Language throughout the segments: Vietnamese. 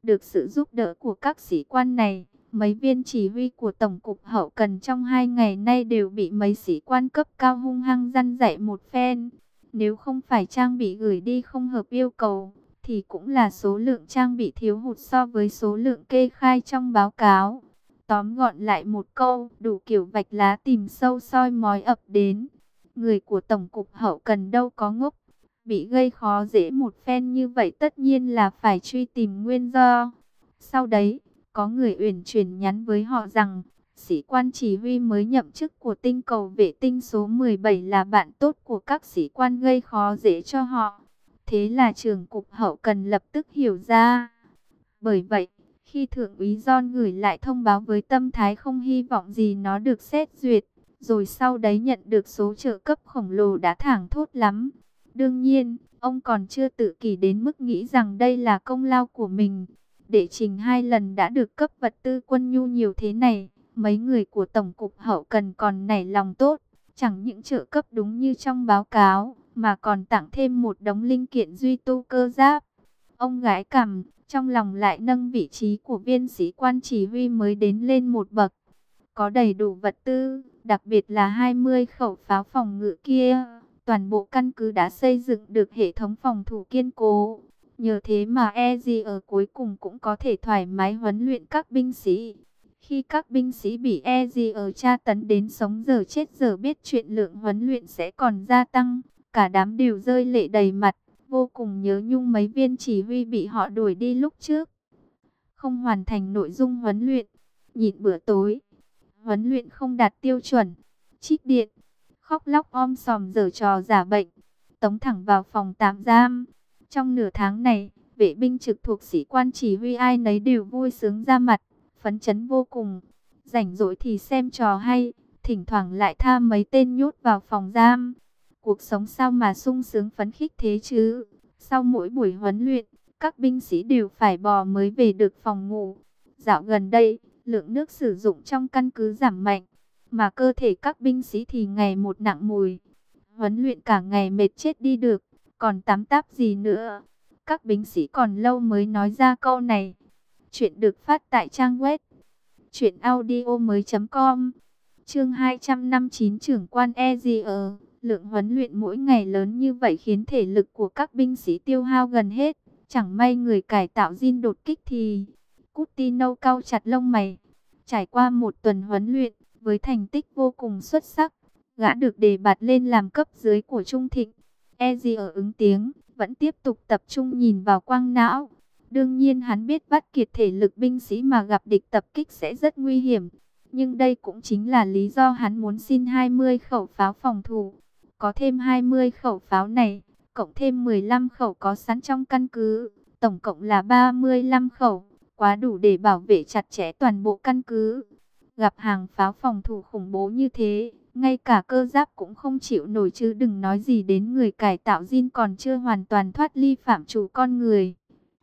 Được sự giúp đỡ của các sĩ quan này, mấy viên chỉ huy của Tổng cục Hậu cần trong 2 ngày nay đều bị mấy sĩ quan cấp cao hung hăng răn dạy một phen. Nếu không phải trang bị gửi đi không hợp yêu cầu, thì cũng là số lượng trang bị thiếu hụt so với số lượng kê khai trong báo cáo. Tóm gọn lại một câu, đủ kiểu vạch lá tìm sâu soi mói ập đến. Người của Tổng cục Hậu cần đâu có ngốc, bị gây khó dễ một phen như vậy tất nhiên là phải truy tìm nguyên do. Sau đấy, có người uyển chuyển nhắn với họ rằng, sĩ quan chỉ huy mới nhậm chức của tinh cầu vệ tinh số 17 là bạn tốt của các sĩ quan gây khó dễ cho họ. Thế là trưởng cục hậu cần lập tức hiểu ra. Bởi vậy, khi Thượng úy John gửi lại thông báo với tâm thái không hy vọng gì nó được xét duyệt, rồi sau đấy nhận được số trợ cấp khổng lồ đã thảng thốt lắm. Đương nhiên, ông còn chưa tự kỷ đến mức nghĩ rằng đây là công lao của mình. Đệ trình 2 lần đã được cấp vật tư quân nhu nhiều thế này, mấy người của Tổng cục Hậu cần còn nảy lòng tốt, chẳng những trợ cấp đúng như trong báo cáo, mà còn tặng thêm một đống linh kiện duy tu cơ giáp. Ông gái cằm, trong lòng lại nâng vị trí của viên sĩ quan chỉ huy mới đến lên một bậc. Có đầy đủ vật tư, đặc biệt là 20 khẩu pháo phòng ngự kia. Toàn bộ căn cứ đã xây dựng được hệ thống phòng thủ kiên cố. Nhờ thế mà EZ ở cuối cùng cũng có thể thoải mái huấn luyện các binh sĩ. Khi các binh sĩ bị EZ ở tra tấn đến sống giờ chết giờ biết chuyện, lượng huấn luyện sẽ còn gia tăng. Cả đám đều rơi lệ đầy mặt, vô cùng nhớ nhung mấy viên chỉ huy bị họ đuổi đi lúc trước. Không hoàn thành nội dung huấn luyện, nhịn bữa tối, huấn luyện không đạt tiêu chuẩn, trích điện, khóc lóc om sòm giở trò giả bệnh, tống thẳng vào phòng tạm giam. Trong nửa tháng này, vệ binh trực thuộc sĩ quan chỉ huy ai nấy đều vui sướng ra mặt, phấn chấn vô cùng. Rảnh rỗi thì xem trò hay, thỉnh thoảng lại tha mấy tên nhốt vào phòng giam. Cuộc sống sao mà sung sướng phấn khích thế chứ? Sau mỗi buổi huấn luyện, các binh sĩ đều phải bò mới về được phòng ngủ. Dạo gần đây, lượng nước sử dụng trong căn cứ giảm mạnh, mà cơ thể các binh sĩ thì ngày một nặng mùi. Huấn luyện cả ngày mệt chết đi được, còn tắm táp gì nữa. Các binh sĩ còn lâu mới nói ra câu này. Chuyện được phát tại trang web truyệnaudiomoi.com. Chương 259, trưởng quan EZR. Lượng huấn luyện mỗi ngày lớn như vậy khiến thể lực của các binh sĩ tiêu hao gần hết. Chẳng may người cải tạo Jin đột kích thì... Coutinho cau chặt lông mày. Trải qua một tuần huấn luyện, với thành tích vô cùng xuất sắc, gã được đề bạt lên làm cấp dưới của Trung Thịnh. EZR ứng tiếng, vẫn tiếp tục tập trung nhìn vào quang não. Đương nhiên hắn biết vắt kiệt thể lực binh sĩ mà gặp địch tập kích sẽ rất nguy hiểm. Nhưng đây cũng chính là lý do hắn muốn xin 20 khẩu pháo phòng thủ. Có thêm 20 khẩu pháo này, cộng thêm 15 khẩu có sẵn trong căn cứ, tổng cộng là 35 khẩu, quá đủ để bảo vệ chặt chẽ toàn bộ căn cứ. Gặp hàng pháo phòng thủ khủng bố như thế, ngay cả cơ giáp cũng không chịu nổi chứ đừng nói gì đến người cải tạo Jin còn chưa hoàn toàn thoát ly phạm trù con người.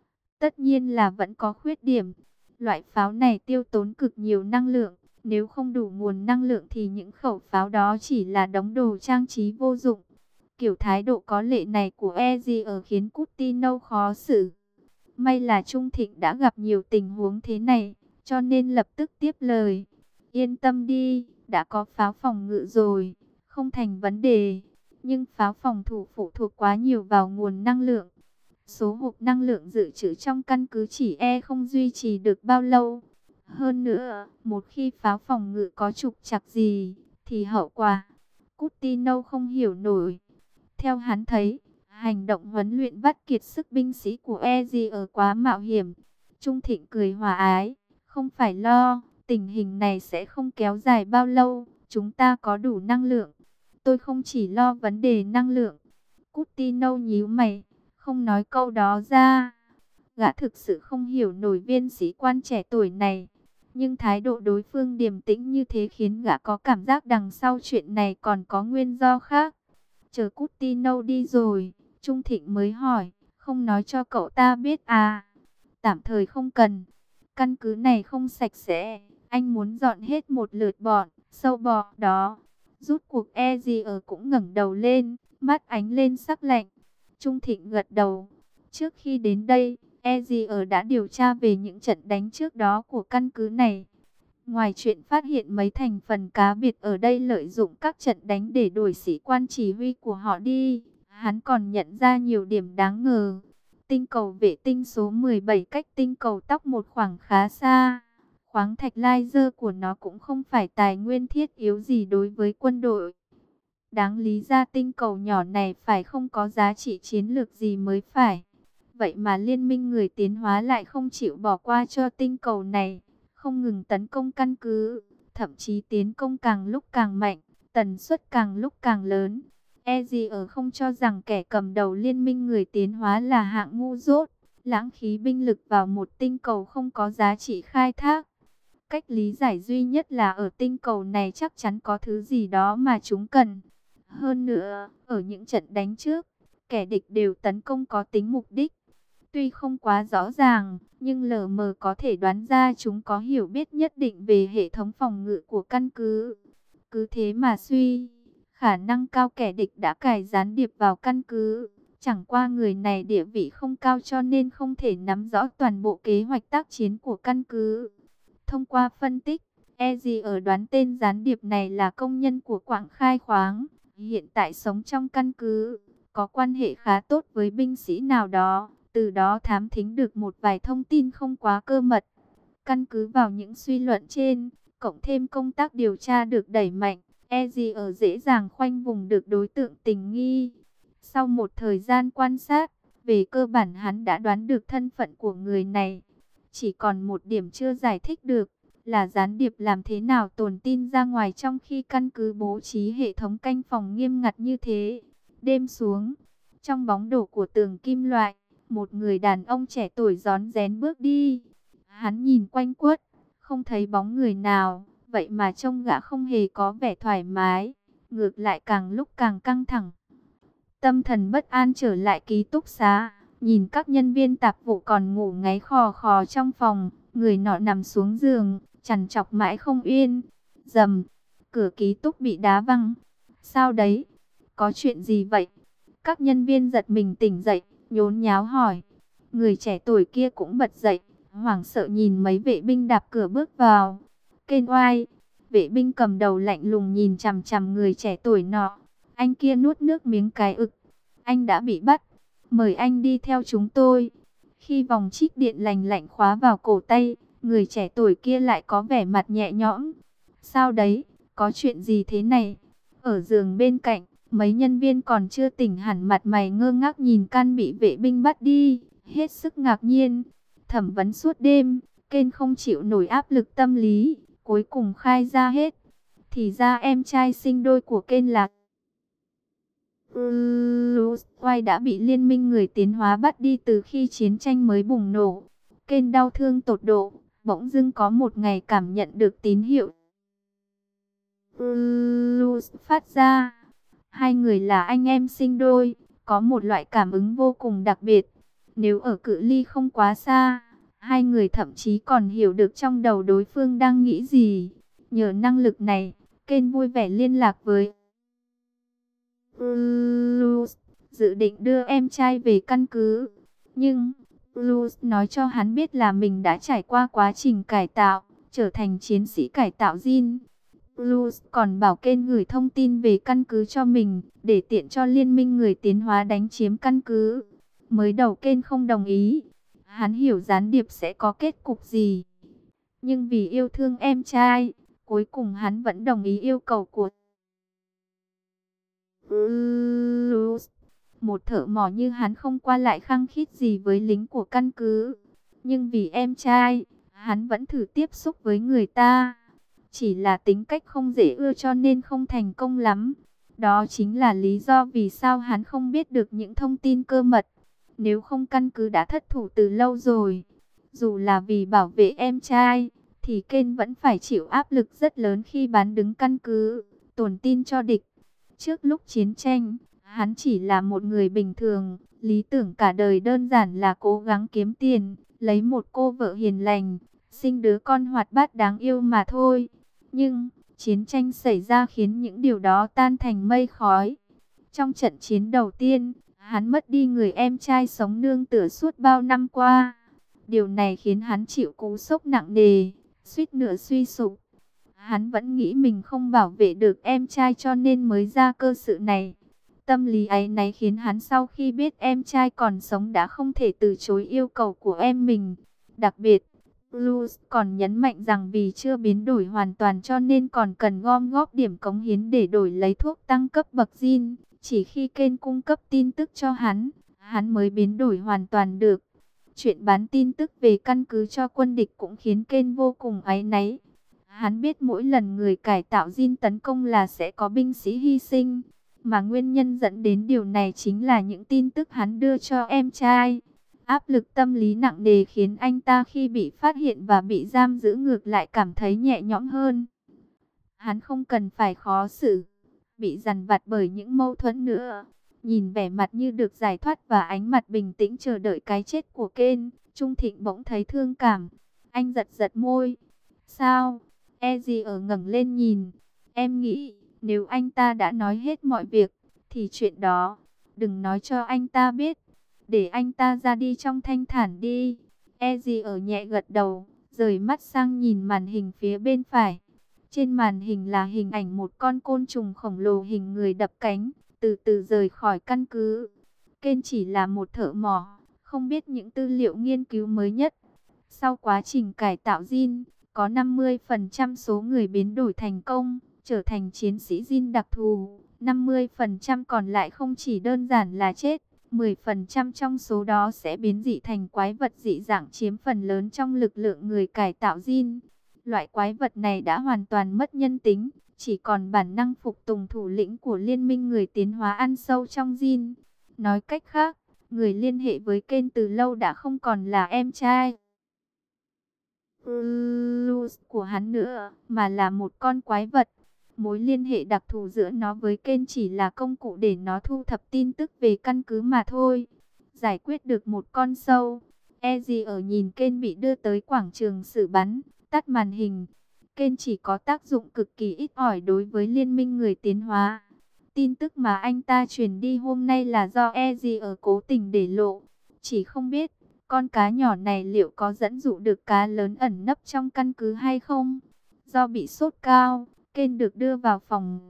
Tất nhiên là vẫn có khuyết điểm. Loại pháo này tiêu tốn cực nhiều năng lượng. Nếu không đủ nguồn năng lượng thì những khẩu pháo đó chỉ là đống đồ trang trí vô dụng. Kiểu thái độ có lệ này của EZR khiến Coutinho khó xử. May là Trung Thịnh đã gặp nhiều tình huống thế này, cho nên lập tức tiếp lời. Yên tâm đi, đã có pháo phòng ngự rồi, không thành vấn đề. Nhưng pháo phòng thủ phụ thuộc quá nhiều vào nguồn năng lượng. Số hộp năng lượng dự trữ trong căn cứ chỉ không duy trì được bao lâu. Hơn nữa, một khi pháo phòng ngự có trục trặc gì, thì hậu quả, Coutinho không hiểu nổi. Theo hắn thấy, hành động huấn luyện vắt kiệt sức binh sĩ của EZR quá mạo hiểm. Trung Thịnh cười hòa ái, không phải lo, tình hình này sẽ không kéo dài bao lâu, chúng ta có đủ năng lượng. Tôi không chỉ lo vấn đề năng lượng. Coutinho nhíu mày, không nói câu đó ra. Gã thực sự không hiểu nổi viên sĩ quan trẻ tuổi này. Nhưng thái độ đối phương điềm tĩnh như thế khiến gã có cảm giác đằng sau chuyện này còn có nguyên do khác. Chờ Coutinho đi rồi, Trung Thịnh mới hỏi, không nói cho cậu ta biết à? Tạm thời không cần. Căn cứ này không sạch sẽ. Anh muốn dọn hết một lượt bọn sâu bọ đó. Rút cuộc EZR cũng ngẩng đầu lên, mắt ánh lên sắc lạnh. Trung Thịnh gật đầu. Trước khi đến đây, Ezier đã điều tra về những trận đánh trước đó của căn cứ này. Ngoài chuyện phát hiện mấy thành phần cá biệt ở đây lợi dụng các trận đánh để đuổi sĩ quan chỉ huy của họ đi, hắn còn nhận ra nhiều điểm đáng ngờ. Tinh cầu vệ tinh số 17 cách tinh cầu tóc một khoảng khá xa. Khoáng thạch laser của nó cũng không phải tài nguyên thiết yếu gì đối với quân đội. Đáng lý ra tinh cầu nhỏ này phải không có giá trị chiến lược gì mới phải. Vậy mà liên minh người tiến hóa lại không chịu bỏ qua cho tinh cầu này, không ngừng tấn công căn cứ, thậm chí tiến công càng lúc càng mạnh, tần suất càng lúc càng lớn. Ezier không cho rằng kẻ cầm đầu liên minh người tiến hóa là hạng ngu dốt, lãng phí binh lực vào một tinh cầu không có giá trị khai thác. Cách lý giải duy nhất là ở tinh cầu này chắc chắn có thứ gì đó mà chúng cần. Hơn nữa, ở những trận đánh trước, kẻ địch đều tấn công có tính mục đích. Tuy không quá rõ ràng, nhưng lờ mờ có thể đoán ra chúng có hiểu biết nhất định về hệ thống phòng ngự của căn cứ. Cứ thế mà suy, khả năng cao kẻ địch đã cài gián điệp vào căn cứ. Chẳng qua người này địa vị không cao cho nên không thể nắm rõ toàn bộ kế hoạch tác chiến của căn cứ. Thông qua phân tích, Ezier đoán tên gián điệp này là công nhân của quặng khai khoáng, hiện tại sống trong căn cứ, có quan hệ khá tốt với binh sĩ nào đó, từ đó thám thính được một vài thông tin không quá cơ mật. Căn cứ vào những suy luận trên, cộng thêm công tác điều tra được đẩy mạnh, Ezier dễ dàng khoanh vùng được đối tượng tình nghi. Sau một thời gian quan sát, về cơ bản hắn đã đoán được thân phận của người này. Chỉ còn một điểm chưa giải thích được, là gián điệp làm thế nào tồn tin ra ngoài trong khi căn cứ bố trí hệ thống canh phòng nghiêm ngặt như thế. Đêm xuống, trong bóng đổ của tường kim loại, một người đàn ông trẻ tuổi rón rén bước đi. Hắn nhìn quanh quất, không thấy bóng người nào, vậy mà trông gã không hề có vẻ thoải mái, ngược lại càng lúc càng căng thẳng. Tâm thần bất an trở lại ký túc xá, nhìn các nhân viên tạp vụ còn ngủ ngáy khò khò trong phòng, người nọ nằm xuống giường, trằn trọc mãi không yên. Rầm, cửa ký túc bị đá văng. Sao đấy? Có chuyện gì vậy? Các nhân viên giật mình tỉnh dậy, nhốn nháo hỏi. Người trẻ tuổi kia cũng bật dậy, hoảng sợ nhìn mấy vệ binh đạp cửa bước vào. Kên oai, vệ binh cầm đầu lạnh lùng nhìn chằm chằm người trẻ tuổi nọ. Anh kia nuốt nước miếng cái ực. Anh đã bị bắt. Mời anh đi theo chúng tôi. Khi vòng trích điện lành lạnh khóa vào cổ tay, người trẻ tuổi kia lại có vẻ mặt nhẹ nhõm. Sao đấy? Có chuyện gì thế này? Ở giường bên cạnh, mấy nhân viên còn chưa tỉnh hẳn mặt mày ngơ ngác nhìn can bị vệ binh bắt đi, hết sức ngạc nhiên. Thẩm vấn suốt đêm, Kên không chịu nổi áp lực tâm lý, cuối cùng khai ra hết. Thì ra em trai sinh đôi của Kên là Quay đã bị liên minh người tiến hóa bắt đi từ khi chiến tranh mới bùng nổ. Kên đau thương tột độ, bỗng dưng có một ngày cảm nhận được tín hiệu phát ra. Hai người là anh em sinh đôi, có một loại cảm ứng vô cùng đặc biệt. Nếu ở cự ly không quá xa, hai người thậm chí còn hiểu được trong đầu đối phương đang nghĩ gì. Nhờ năng lực này, Kên vui vẻ liên lạc với dự định đưa em trai về căn cứ. Nhưng Bruce nói cho hắn biết là mình đã trải qua quá trình cải tạo, trở thành chiến sĩ cải tạo Jin. Bruce còn bảo Ken gửi thông tin về căn cứ cho mình, để tiện cho liên minh người tiến hóa đánh chiếm căn cứ. Mới đầu Ken không đồng ý, hắn hiểu gián điệp sẽ có kết cục gì. Nhưng vì yêu thương em trai, cuối cùng hắn vẫn đồng ý yêu cầu của Bruce. Một thợ mỏ như hắn không qua lại khăng khít gì với lính của căn cứ. Nhưng vì em trai, hắn vẫn thử tiếp xúc với người ta. Chỉ là tính cách không dễ ưa cho nên không thành công lắm. Đó chính là lý do vì sao hắn không biết được những thông tin cơ mật. Nếu không căn cứ đã thất thủ từ lâu rồi. Dù là vì bảo vệ em trai, thì Ken vẫn phải chịu áp lực rất lớn khi bán đứng căn cứ, tổn tin cho địch. Trước lúc chiến tranh, hắn chỉ là một người bình thường, lý tưởng cả đời đơn giản là cố gắng kiếm tiền, lấy một cô vợ hiền lành, sinh đứa con hoạt bát đáng yêu mà thôi. Nhưng, chiến tranh xảy ra khiến những điều đó tan thành mây khói. Trong trận chiến đầu tiên, hắn mất đi người em trai sống nương tựa suốt bao năm qua. Điều này khiến hắn chịu cú sốc nặng nề, suýt nữa suy sụp. Hắn vẫn nghĩ mình không bảo vệ được em trai cho nên mới ra cơ sự này. Tâm lý áy náy khiến hắn sau khi biết em trai còn sống đã không thể từ chối yêu cầu của em mình. Đặc biệt, Blues còn nhấn mạnh rằng vì chưa biến đổi hoàn toàn cho nên còn cần gom góp điểm cống hiến để đổi lấy thuốc tăng cấp bậc gene. Chỉ khi Ken cung cấp tin tức cho hắn mới biến đổi hoàn toàn được. Chuyện bán tin tức về căn cứ cho quân địch cũng khiến Ken vô cùng áy náy. Hắn biết mỗi lần người cải tạo gene tấn công là sẽ có binh sĩ hy sinh. Mà nguyên nhân dẫn đến điều này chính là những tin tức hắn đưa cho em trai. Áp lực tâm lý nặng nề khiến anh ta khi bị phát hiện và bị giam giữ ngược lại cảm thấy nhẹ nhõm hơn. Hắn không cần phải khó xử, bị dằn vặt bởi những mâu thuẫn nữa. Nhìn vẻ mặt như được giải thoát và ánh mặt bình tĩnh chờ đợi cái chết của Ken, Trung Thịnh bỗng thấy thương cảm. Anh giật giật môi. Sao? Ezier ngẩng lên nhìn. Em nghĩ, nếu anh ta đã nói hết mọi việc, thì chuyện đó, đừng nói cho anh ta biết. Để anh ta ra đi trong thanh thản đi. Ezier nhẹ gật đầu, rời mắt sang nhìn màn hình phía bên phải. Trên màn hình là hình ảnh một con côn trùng khổng lồ hình người đập cánh, từ từ rời khỏi căn cứ. Ken chỉ là một thợ mỏ, không biết những tư liệu nghiên cứu mới nhất. Sau quá trình cải tạo gene, có 50% số người biến đổi thành công, trở thành chiến sĩ gene đặc thù. 50% còn lại không chỉ đơn giản là chết. 10% trong số đó sẽ biến dị thành quái vật dị dạng chiếm phần lớn trong lực lượng người cải tạo gene. Loại quái vật này đã hoàn toàn mất nhân tính, chỉ còn bản năng phục tùng thủ lĩnh của liên minh người tiến hóa ăn sâu trong gene. Nói cách khác, người liên hệ với Ken từ lâu đã không còn là em trai Blues của hắn nữa, mà là một con quái vật. Mối liên hệ đặc thù giữa nó với Ken chỉ là công cụ để nó thu thập tin tức về căn cứ mà thôi. Giải quyết được một con sâu, Ezier nhìn Ken bị đưa tới quảng trường xử bắn, tắt màn hình. Ken chỉ có tác dụng cực kỳ ít ỏi đối với liên minh người tiến hóa. Tin tức mà anh ta truyền đi hôm nay là do Ezier cố tình để lộ. Chỉ không biết, con cá nhỏ này liệu có dẫn dụ được cá lớn ẩn nấp trong căn cứ hay không? Do bị sốt cao, Ken được đưa vào phòng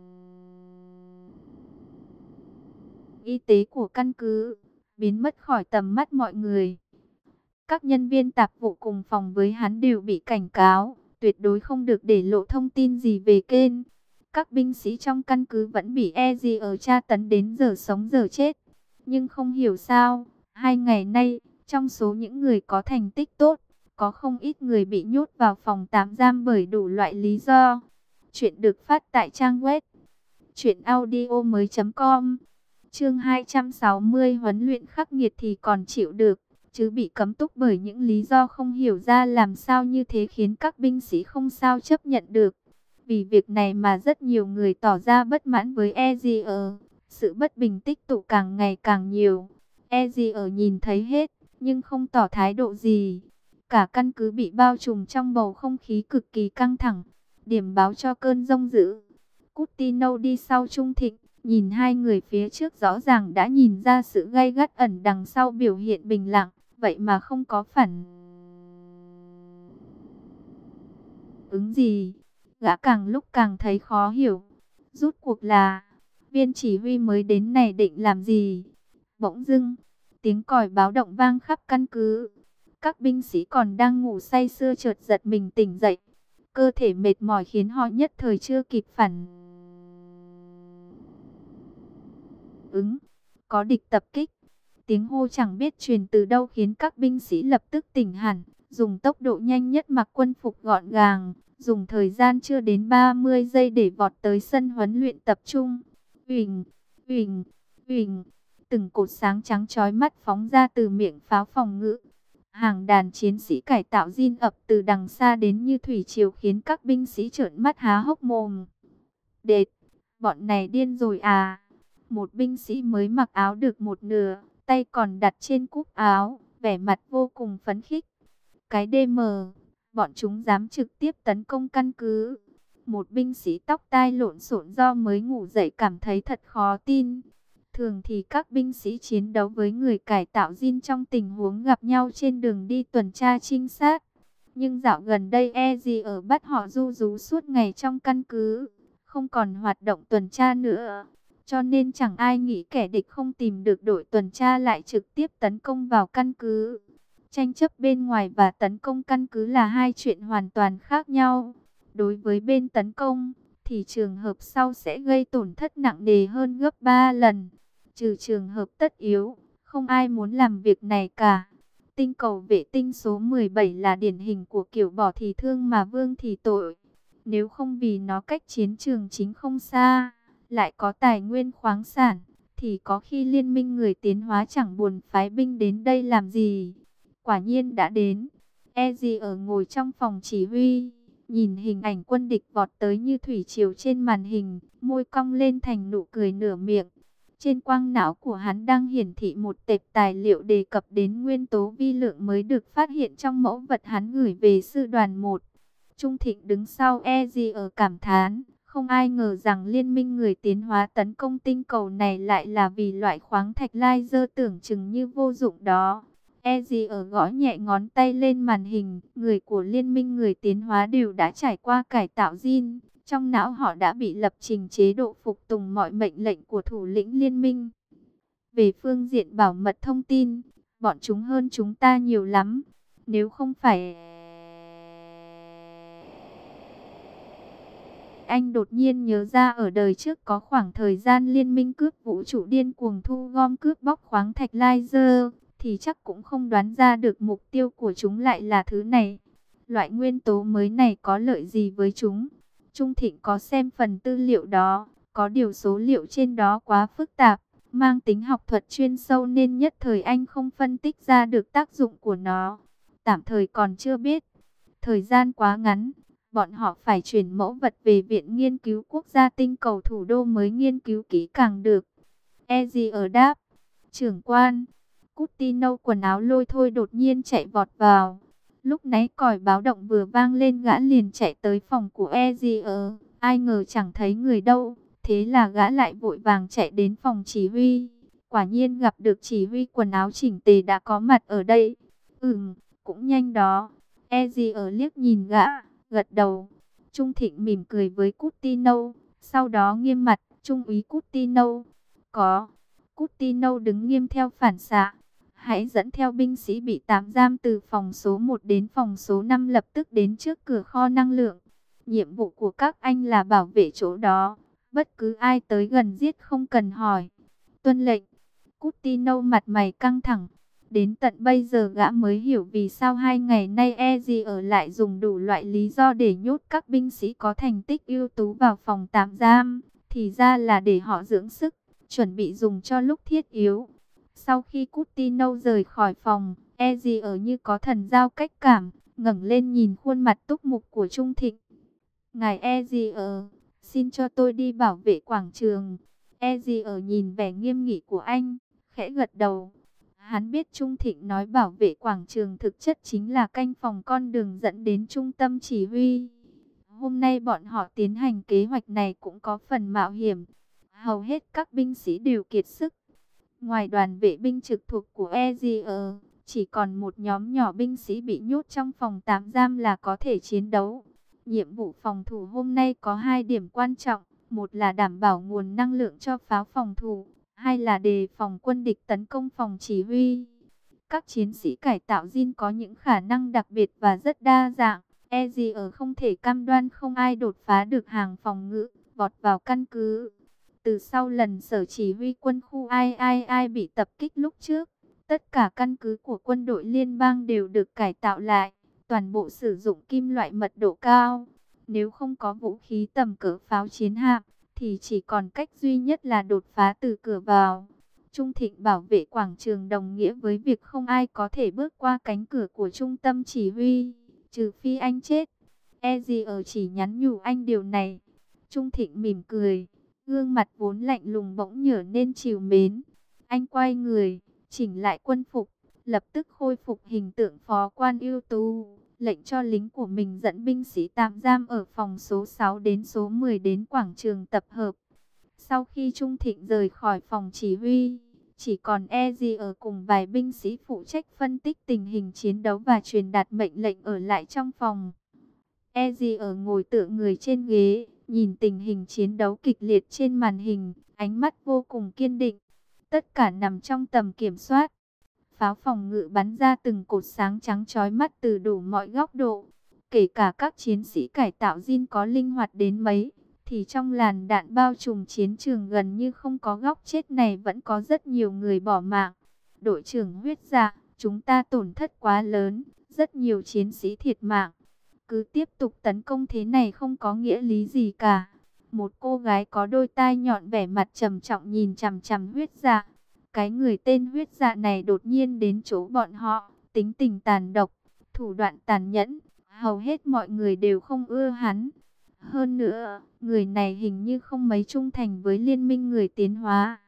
y tế của căn cứ, biến mất khỏi tầm mắt mọi người. Các nhân viên tạp vụ cùng phòng với hắn đều bị cảnh cáo, tuyệt đối không được để lộ thông tin gì về Ken. Các binh sĩ trong căn cứ vẫn bị Ezier tra tấn đến giờ sống giờ chết. Nhưng không hiểu sao, 2 ngày nay, trong số những người có thành tích tốt, có không ít người bị nhốt vào phòng tạm giam bởi đủ loại lý do. Chuyện được phát tại trang web truyệnaudiomoi.com. Chương 260, huấn luyện khắc nghiệt thì còn chịu được, chứ bị cấm túc bởi những lý do không hiểu ra làm sao như thế khiến các binh sĩ không sao chấp nhận được. Vì việc này mà rất nhiều người tỏ ra bất mãn với Ezier. Sự bất bình tích tụ càng ngày càng nhiều. Ezier nhìn thấy hết, nhưng không tỏ thái độ gì. Cả căn cứ bị bao trùm trong bầu không khí cực kỳ căng thẳng. Điểm báo cho cơn giông dữ. Coutinho đi sau Trung Thịnh, nhìn hai người phía trước rõ ràng đã nhìn ra sự gay gắt ẩn đằng sau biểu hiện bình lặng, vậy mà không có phản ứng gì. Gã càng lúc càng thấy khó hiểu. Rút cuộc là, viên chỉ huy mới đến này định làm gì? Bỗng dưng, tiếng còi báo động vang khắp căn cứ. Các binh sĩ còn đang ngủ say sưa chợt giật mình tỉnh dậy. Cơ thể mệt mỏi khiến họ nhất thời chưa kịp phản ứng. Có địch tập kích. Tiếng hô chẳng biết truyền từ đâu khiến các binh sĩ lập tức tỉnh hẳn. Dùng tốc độ nhanh nhất mặc quân phục gọn gàng. Dùng thời gian chưa đến 30 giây để vọt tới sân huấn luyện tập trung. Uỳnh, uỳnh, uỳnh. Từng cột sáng trắng chói mắt phóng ra từ miệng pháo phòng ngự. Hàng đàn chiến sĩ cải tạo gene ập từ đằng xa đến như thủy triều khiến các binh sĩ trợn mắt há hốc mồm. Đệt, bọn này điên rồi à? Một binh sĩ mới mặc áo được một nửa, tay còn đặt trên cúc áo, vẻ mặt vô cùng phấn khích. Cái DM, bọn chúng dám trực tiếp tấn công căn cứ. Một binh sĩ tóc tai lộn xộn do mới ngủ dậy cảm thấy thật khó tin. Thường thì các binh sĩ chiến đấu với người cải tạo Jin trong tình huống gặp nhau trên đường đi tuần tra trinh sát. Nhưng dạo gần đây Eji ở bắt họ ru rú suốt ngày trong căn cứ, không còn hoạt động tuần tra nữa. Cho nên chẳng ai nghĩ kẻ địch không tìm được đội tuần tra lại trực tiếp tấn công vào căn cứ. Tranh chấp bên ngoài và tấn công căn cứ là hai chuyện hoàn toàn khác nhau. Đối với bên tấn công, thì trường hợp sau sẽ gây tổn thất nặng nề hơn gấp 3 lần. Trừ trường hợp tất yếu, không ai muốn làm việc này cả. Tinh cầu vệ tinh số 17 là điển hình của kiểu bỏ thì thương mà vương thì tội. Nếu không vì nó cách chiến trường chính không xa, lại có tài nguyên khoáng sản, thì có khi liên minh người tiến hóa chẳng buồn phái binh đến đây làm gì. Quả nhiên đã đến. Eji ở ngồi trong phòng chỉ huy, nhìn hình ảnh quân địch vọt tới như thủy triều trên màn hình, môi cong lên thành nụ cười nửa miệng. Trên quang não của hắn đang hiển thị một tệp tài liệu đề cập đến nguyên tố vi lượng mới được phát hiện trong mẫu vật hắn gửi về sư đoàn 1. Trung Thịnh đứng sau Eji ở cảm thán, không ai ngờ rằng liên minh người tiến hóa tấn công tinh cầu này lại là vì loại khoáng thạch laser tưởng chừng như vô dụng đó. Eji ở gõ nhẹ ngón tay lên màn hình, người của liên minh người tiến hóa đều đã trải qua cải tạo gene. Trong não họ đã bị lập trình chế độ phục tùng mọi mệnh lệnh của thủ lĩnh liên minh. Về phương diện bảo mật thông tin, bọn chúng hơn chúng ta nhiều lắm. Nếu không phải anh đột nhiên nhớ ra ở đời trước có khoảng thời gian liên minh cướp vũ trụ điên cuồng thu gom cướp bóc khoáng thạch laser, thì chắc cũng không đoán ra được mục tiêu của chúng lại là thứ này. Loại nguyên tố mới này có lợi gì với chúng? Trung Thịnh có xem phần tư liệu đó, có điều số liệu trên đó quá phức tạp, mang tính học thuật chuyên sâu nên nhất thời anh không phân tích ra được tác dụng của nó. Tạm thời còn chưa biết. Thời gian quá ngắn, bọn họ phải chuyển mẫu vật về Viện Nghiên cứu Quốc gia tinh cầu thủ đô mới nghiên cứu kỹ càng được. Eji ở đáp, trưởng quan. Cutino quần áo lôi thôi đột nhiên chạy vọt vào. Lúc nãy còi báo động vừa vang lên gã liền chạy tới phòng của Eji. Ai ngờ chẳng thấy người đâu. Thế là gã lại vội vàng chạy đến phòng chỉ huy. Quả nhiên gặp được chỉ huy quần áo chỉnh tề đã có mặt ở đây. Cũng nhanh đó. Eji liếc nhìn gã, gật đầu. Trung Thịnh mỉm cười với Cutino. Sau đó nghiêm mặt, Trung úy Cutino. Có. Cutino đứng nghiêm theo phản xạ. Hãy dẫn theo binh sĩ bị tạm giam từ phòng số 1 đến phòng số 5 lập tức đến trước cửa kho năng lượng. Nhiệm vụ của các anh là bảo vệ chỗ đó. Bất cứ ai tới gần giết không cần hỏi. Tuân lệnh. Cutino mặt mày căng thẳng. Đến tận bây giờ gã mới hiểu vì sao 2 ngày nay Eji lại dùng đủ loại lý do để nhốt các binh sĩ có thành tích ưu tú vào phòng tạm giam. Thì ra là để họ dưỡng sức, chuẩn bị dùng cho lúc thiết yếu. Sau khi Cutino rời khỏi phòng, Eji như có thần giao cách cảm, ngẩng lên nhìn khuôn mặt túc mục của Trung Thịnh. Ngài Eji, xin cho tôi đi bảo vệ quảng trường. Eji nhìn vẻ nghiêm nghị của anh, khẽ gật đầu. Hắn biết Trung Thịnh nói bảo vệ quảng trường thực chất chính là canh phòng con đường dẫn đến trung tâm chỉ huy. Hôm nay bọn họ tiến hành kế hoạch này cũng có phần mạo hiểm. Hầu hết các binh sĩ đều kiệt sức. Ngoài đoàn vệ binh trực thuộc của Eji, chỉ còn một nhóm nhỏ binh sĩ bị nhốt trong phòng tạm giam là có thể chiến đấu. Nhiệm vụ phòng thủ hôm nay có 2 điểm quan trọng. Một là đảm bảo nguồn năng lượng cho pháo phòng thủ. Hai là đề phòng quân địch tấn công phòng chỉ huy. Các chiến sĩ cải tạo Jin có những khả năng đặc biệt và rất đa dạng. Eji không thể cam đoan không ai đột phá được hàng phòng ngự, vọt vào căn cứ. Từ sau lần sở chỉ huy quân khu ai bị tập kích lúc trước, tất cả căn cứ của quân đội liên bang đều được cải tạo lại, toàn bộ sử dụng kim loại mật độ cao. Nếu không có vũ khí tầm cỡ pháo chiến hạm, thì chỉ còn cách duy nhất là đột phá từ cửa vào. Trung Thịnh bảo vệ quảng trường đồng nghĩa với việc không ai có thể bước qua cánh cửa của trung tâm chỉ huy, trừ phi anh chết. Eji chỉ nhắn nhủ anh điều này. Trung Thịnh mỉm cười, gương mặt vốn lạnh lùng bỗng nhở nên trìu mến. Anh quay người, chỉnh lại quân phục, lập tức khôi phục hình tượng phó quan ưu tú, lệnh cho lính của mình dẫn binh sĩ tạm giam ở phòng số 6 đến số 10 đến quảng trường tập hợp. Sau khi Trung Thịnh rời khỏi phòng chỉ huy, chỉ còn Eji ở cùng vài binh sĩ phụ trách phân tích tình hình chiến đấu và truyền đạt mệnh lệnh ở lại trong phòng. Eji ở ngồi tựa người trên ghế, nhìn tình hình chiến đấu kịch liệt trên màn hình, ánh mắt vô cùng kiên định. Tất cả nằm trong tầm kiểm soát. Pháo phòng ngự bắn ra từng cột sáng trắng chói mắt từ đủ mọi góc độ. Kể cả các chiến sĩ cải tạo Jin có linh hoạt đến mấy, thì trong làn đạn bao trùm chiến trường gần như không có góc chết này vẫn có rất nhiều người bỏ mạng. Đội trưởng Huyết Dạ, chúng ta tổn thất quá lớn, rất nhiều chiến sĩ thiệt mạng. Cứ tiếp tục tấn công thế này không có nghĩa lý gì cả. Một cô gái có đôi tai nhọn vẻ mặt trầm trọng nhìn chằm chằm Huyết Dạ. Cái người tên Huyết Dạ này đột nhiên đến chỗ bọn họ, tính tình tàn độc, thủ đoạn tàn nhẫn, hầu hết mọi người đều không ưa hắn. Hơn nữa, người này hình như không mấy trung thành với liên minh người tiến hóa.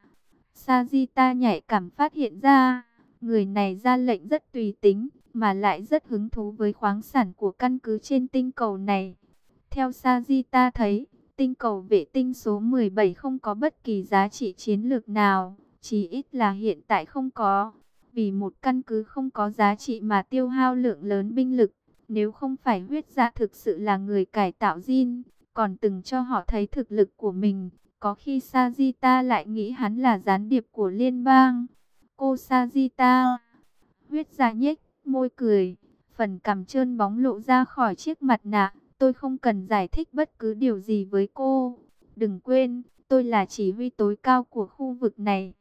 Sajita nhạy cảm phát hiện ra, người này ra lệnh rất tùy tính, mà lại rất hứng thú với khoáng sản của căn cứ trên tinh cầu này. Theo Sajita thấy, tinh cầu vệ tinh số 17 không có bất kỳ giá trị chiến lược nào, chỉ ít là hiện tại không có. Vì một căn cứ không có giá trị mà tiêu hao lượng lớn binh lực, nếu không phải Huyết Dạ thực sự là người cải tạo Jin, còn từng cho họ thấy thực lực của mình, có khi Sajita lại nghĩ hắn là gián điệp của liên bang. Cô Sajita, Huyết Dạ nhếch môi cười, phần cằm trơn bóng lộ ra khỏi chiếc mặt nạ. Tôi không cần giải thích bất cứ điều gì với cô. Đừng quên, tôi là chỉ huy tối cao của khu vực này.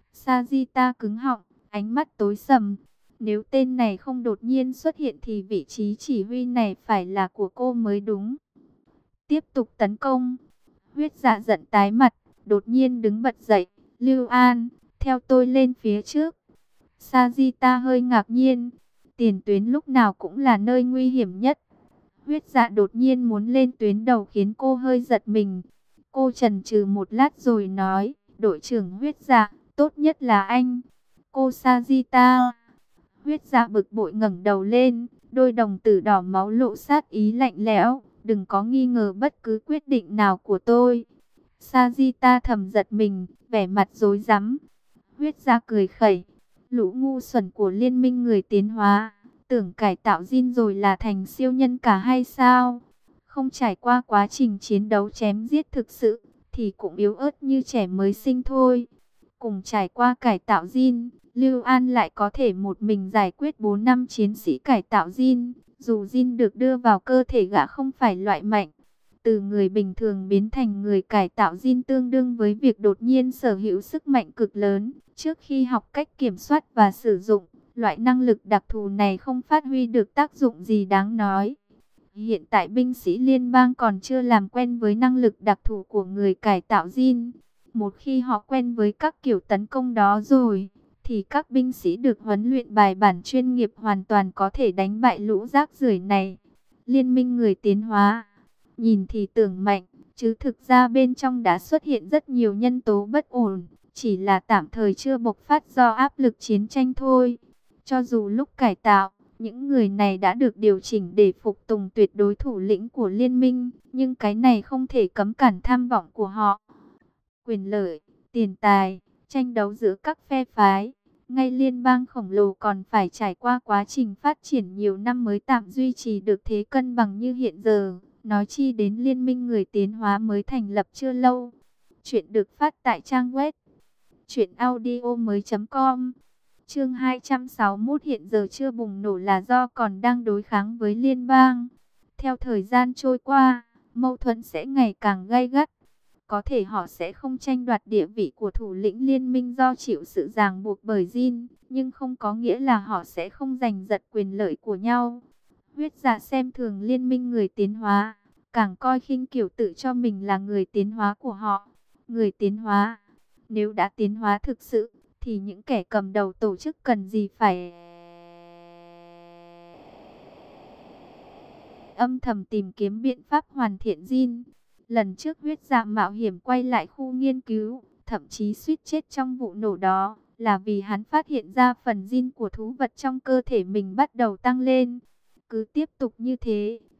Sajita cứng họng, ánh mắt tối sầm. Nếu tên này không đột nhiên xuất hiện thì vị trí chỉ huy này phải là của cô mới đúng. Tiếp tục tấn công. Huyết Dạ giận tái mặt, đột nhiên đứng bật dậy. Lưu An, theo tôi lên phía trước. Sajita hơi ngạc nhiên. Tiền tuyến lúc nào cũng là nơi nguy hiểm nhất. Huyết Dạ đột nhiên muốn lên tuyến đầu khiến cô hơi giật mình. Cô chần chừ một lát rồi nói, đội trưởng Huyết Dạ, tốt nhất là anh. Cô Sajita. Huyết Dạ bực bội ngẩng đầu lên, đôi đồng tử đỏ máu lộ sát ý lạnh lẽo. Đừng có nghi ngờ bất cứ quyết định nào của tôi. Sajita thầm giật mình, vẻ mặt rối rắm. Huyết Dạ cười khẩy, lũ ngu xuẩn của liên minh người tiến hóa, tưởng cải tạo Jin rồi là thành siêu nhân cả hay sao? Không trải qua quá trình chiến đấu chém giết thực sự, thì cũng yếu ớt như trẻ mới sinh thôi. Cùng trải qua cải tạo Jin, Lưu An lại có thể một mình giải quyết 4 năm chiến sĩ cải tạo Jin. Dù Jin được đưa vào cơ thể gã không phải loại mạnh. Từ người bình thường biến thành người cải tạo Jin tương đương với việc đột nhiên sở hữu sức mạnh cực lớn. Trước khi học cách kiểm soát và sử dụng, loại năng lực đặc thù này không phát huy được tác dụng gì đáng nói. Hiện tại binh sĩ liên bang còn chưa làm quen với năng lực đặc thù của người cải tạo Jin. Một khi họ quen với các kiểu tấn công đó rồi, thì các binh sĩ được huấn luyện bài bản chuyên nghiệp hoàn toàn có thể đánh bại lũ rác rưởi này. Liên minh người tiến hóa, nhìn thì tưởng mạnh, chứ thực ra bên trong đã xuất hiện rất nhiều nhân tố bất ổn, chỉ là tạm thời chưa bộc phát do áp lực chiến tranh thôi. Cho dù lúc cải tạo, những người này đã được điều chỉnh để phục tùng tuyệt đối thủ lĩnh của liên minh, nhưng cái này không thể cấm cản tham vọng của họ. Quyền lợi, tiền tài, tranh đấu giữa các phe phái, ngay liên bang khổng lồ còn phải trải qua quá trình phát triển nhiều năm mới tạm duy trì được thế cân bằng như hiện giờ, nói chi đến liên minh người tiến hóa mới thành lập chưa lâu. Chuyện được phát tại trang web truyệnaudiomoi.com. Chương 261 hiện giờ chưa bùng nổ là do còn đang đối kháng với liên bang. Theo thời gian trôi qua, mâu thuẫn sẽ ngày càng gay gắt. Có thể họ sẽ không tranh đoạt địa vị của thủ lĩnh liên minh do chịu sự ràng buộc bởi Jin, nhưng không có nghĩa là họ sẽ không giành giật quyền lợi của nhau. Huyết Dạ xem thường liên minh người tiến hóa, càng coi khinh kiểu tự cho mình là người tiến hóa của họ. Người tiến hóa, nếu đã tiến hóa thực sự, thì những kẻ cầm đầu tổ chức cần gì phải âm thầm tìm kiếm biện pháp hoàn thiện Jin. Lần trước Huyết Dạ mạo hiểm quay lại khu nghiên cứu, thậm chí suýt chết trong vụ nổ đó, là vì hắn phát hiện ra phần Jin của thú vật trong cơ thể mình bắt đầu tăng lên. Cứ tiếp tục như thế,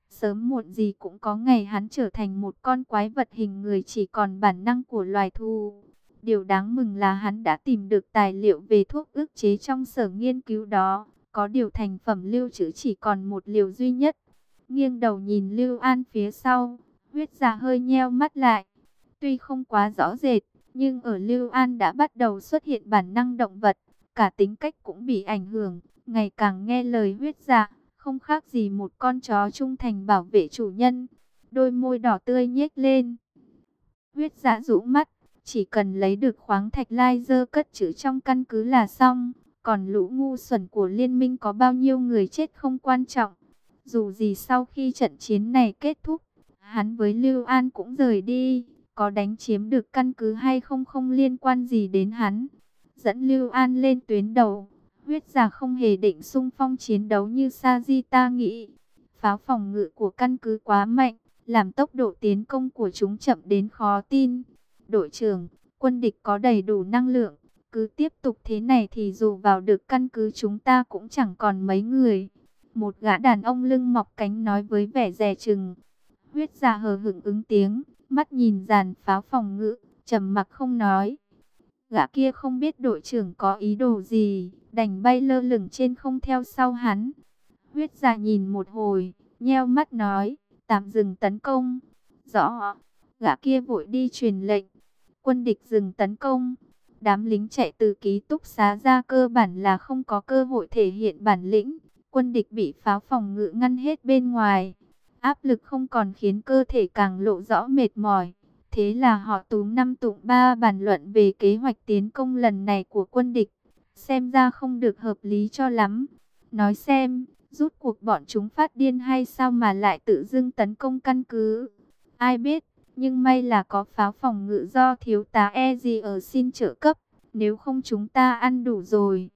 Sớm muộn gì cũng có ngày hắn trở thành một con quái vật hình người chỉ còn bản năng của loài thú. Điều đáng mừng là hắn đã tìm được tài liệu về thuốc ức chế trong sở nghiên cứu đó. Có điều thành phẩm lưu trữ chỉ còn một liều duy nhất. Nghiêng đầu nhìn Lưu An phía sau, huyết dạ hơi nheo mắt lại. Tuy không quá rõ rệt, nhưng ở Lưu An đã bắt đầu xuất hiện bản năng động vật. Cả tính cách cũng bị ảnh hưởng, ngày càng nghe lời huyết dạ, không khác gì một con chó trung thành bảo vệ chủ nhân. Đôi môi đỏ tươi nhếch lên. Huyết dạ rũ mắt, chỉ cần lấy được khoáng thạch laser cất trữ trong căn cứ là xong. Còn lũ ngu xuẩn của liên minh có bao nhiêu người chết không quan trọng. Dù gì sau khi trận chiến này kết thúc, hắn với Lưu An cũng rời đi. Có đánh chiếm được căn cứ hay không không liên quan gì đến hắn. Dẫn Lưu An lên tuyến đầu, huyết dạ không hề định xung phong chiến đấu như Sajita nghĩ. Pháo phòng ngự của căn cứ quá mạnh, làm tốc độ tiến công của chúng chậm đến khó tin. Đội trưởng, quân địch có đầy đủ năng lượng. Cứ tiếp tục thế này thì dù vào được căn cứ chúng ta cũng chẳng còn mấy người. Một gã đàn ông lưng mọc cánh nói với vẻ dè chừng. Huyết dạ hờ hững ứng tiếng, mắt nhìn dàn pháo phòng ngự, trầm mặc không nói. Gã kia không biết đội trưởng có ý đồ gì, đành bay lơ lửng trên không theo sau hắn. Huyết dạ nhìn một hồi, nheo mắt nói, tạm dừng tấn công. Rõ, gã kia vội đi truyền lệnh. Quân địch dừng tấn công. Đám lính chạy từ ký túc xá ra cơ bản là không có cơ hội thể hiện bản lĩnh. Quân địch bị pháo phòng ngự ngăn hết bên ngoài. Áp lực không còn khiến cơ thể càng lộ rõ mệt mỏi. Thế là họ túm năm tụm ba bàn luận về kế hoạch tiến công lần này của quân địch. Xem ra không được hợp lý cho lắm. Nói xem, rút cuộc bọn chúng phát điên hay sao mà lại tự dưng tấn công căn cứ. Ai biết, nhưng may là có pháo phòng ngự do thiếu tá Ezi ở xin trợ cấp. Nếu không chúng ta ăn đủ rồi.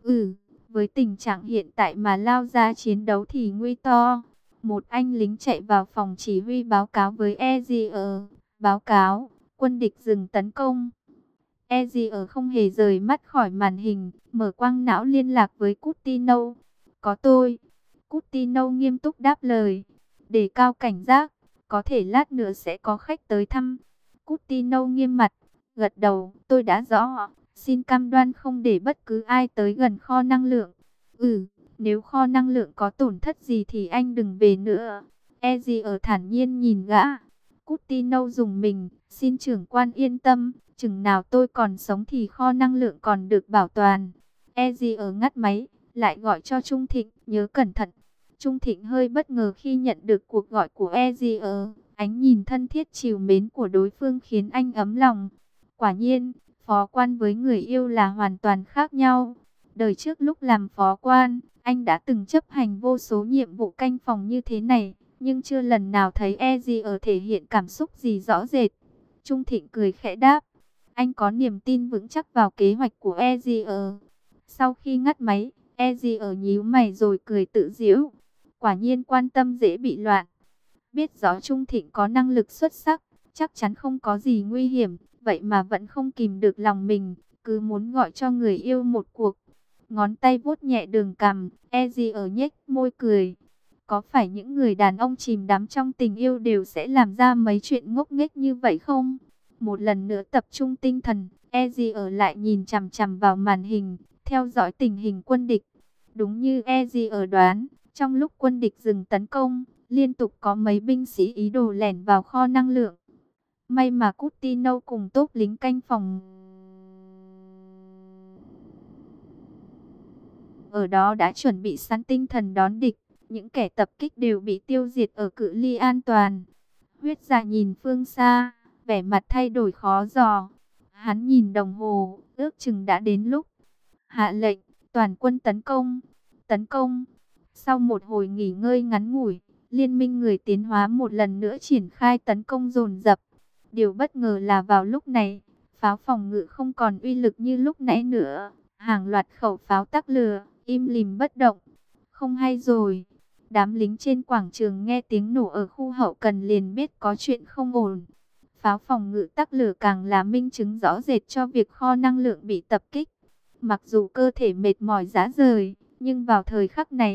Với tình trạng hiện tại mà lao ra chiến đấu thì nguy to. Một anh lính chạy vào phòng chỉ huy báo cáo với Ezi. Báo cáo, quân địch dừng tấn công. Ezi không hề rời mắt khỏi màn hình, mở quang não liên lạc với Coutinho. Có tôi. Coutinho nghiêm túc đáp lời. Đề cao cảnh giác, có thể lát nữa sẽ có khách tới thăm. Coutinho nghiêm mặt, gật đầu, tôi đã rõ. Xin cam đoan không để bất cứ ai tới gần kho năng lượng. Nếu kho năng lượng có tổn thất gì thì anh đừng về nữa. Ezi thản nhiên nhìn gã. Coutinho dùng mình, xin trưởng quan yên tâm, chừng nào tôi còn sống thì kho năng lượng còn được bảo toàn. Ezi ngắt máy, lại gọi cho Trung Thịnh, nhớ cẩn thận. Trung Thịnh hơi bất ngờ khi nhận được cuộc gọi của Ezi. Ánh nhìn thân thiết trìu mến của đối phương khiến anh ấm lòng. Quả nhiên, phó quan với người yêu là hoàn toàn khác nhau. Đời trước lúc làm phó quan, anh đã từng chấp hành vô số nhiệm vụ canh phòng như thế này, nhưng chưa lần nào thấy Ezi thể hiện cảm xúc gì rõ rệt. Trung Thịnh cười khẽ đáp, anh có niềm tin vững chắc vào kế hoạch của Ezi. Sau khi ngắt máy, Ezi nhíu mày rồi cười tự giễu. Quả nhiên quan tâm dễ bị loạn. Biết rõ Trung Thịnh có năng lực xuất sắc, chắc chắn không có gì nguy hiểm, vậy mà vẫn không kìm được lòng mình, cứ muốn gọi cho người yêu một cuộc. Ngón tay vuốt nhẹ đường cằm, Ezi nhếch môi cười. Có phải những người đàn ông chìm đắm trong tình yêu đều sẽ làm ra mấy chuyện ngốc nghếch như vậy không? Một lần nữa tập trung tinh thần, Ezi lại nhìn chằm chằm vào màn hình, theo dõi tình hình quân địch. Đúng như Ezi đoán, trong lúc quân địch dừng tấn công, liên tục có mấy binh sĩ ý đồ lẻn vào kho năng lượng. May mà Coutinho cùng tốp lính canh phòng ở đó đã chuẩn bị sẵn tinh thần đón địch. Những kẻ tập kích đều bị tiêu diệt ở cự ly an toàn. Huyết dạ nhìn phương xa, vẻ mặt thay đổi khó dò. Hắn nhìn đồng hồ, ước chừng đã đến lúc. Hạ lệnh, toàn quân tấn công. Tấn công. Sau một hồi nghỉ ngơi ngắn ngủi, liên minh người tiến hóa một lần nữa triển khai tấn công dồn dập. Điều bất ngờ là vào lúc này, pháo phòng ngự không còn uy lực như lúc nãy nữa. Hàng loạt khẩu pháo tắc lửa, im lìm bất động. Không hay rồi. Đám lính trên quảng trường nghe tiếng nổ ở khu hậu cần liền biết có chuyện không ổn. Pháo phòng ngự tắc lửa càng là minh chứng rõ rệt cho việc kho năng lượng bị tập kích. Mặc dù cơ thể mệt mỏi rã rời, nhưng vào thời khắc này,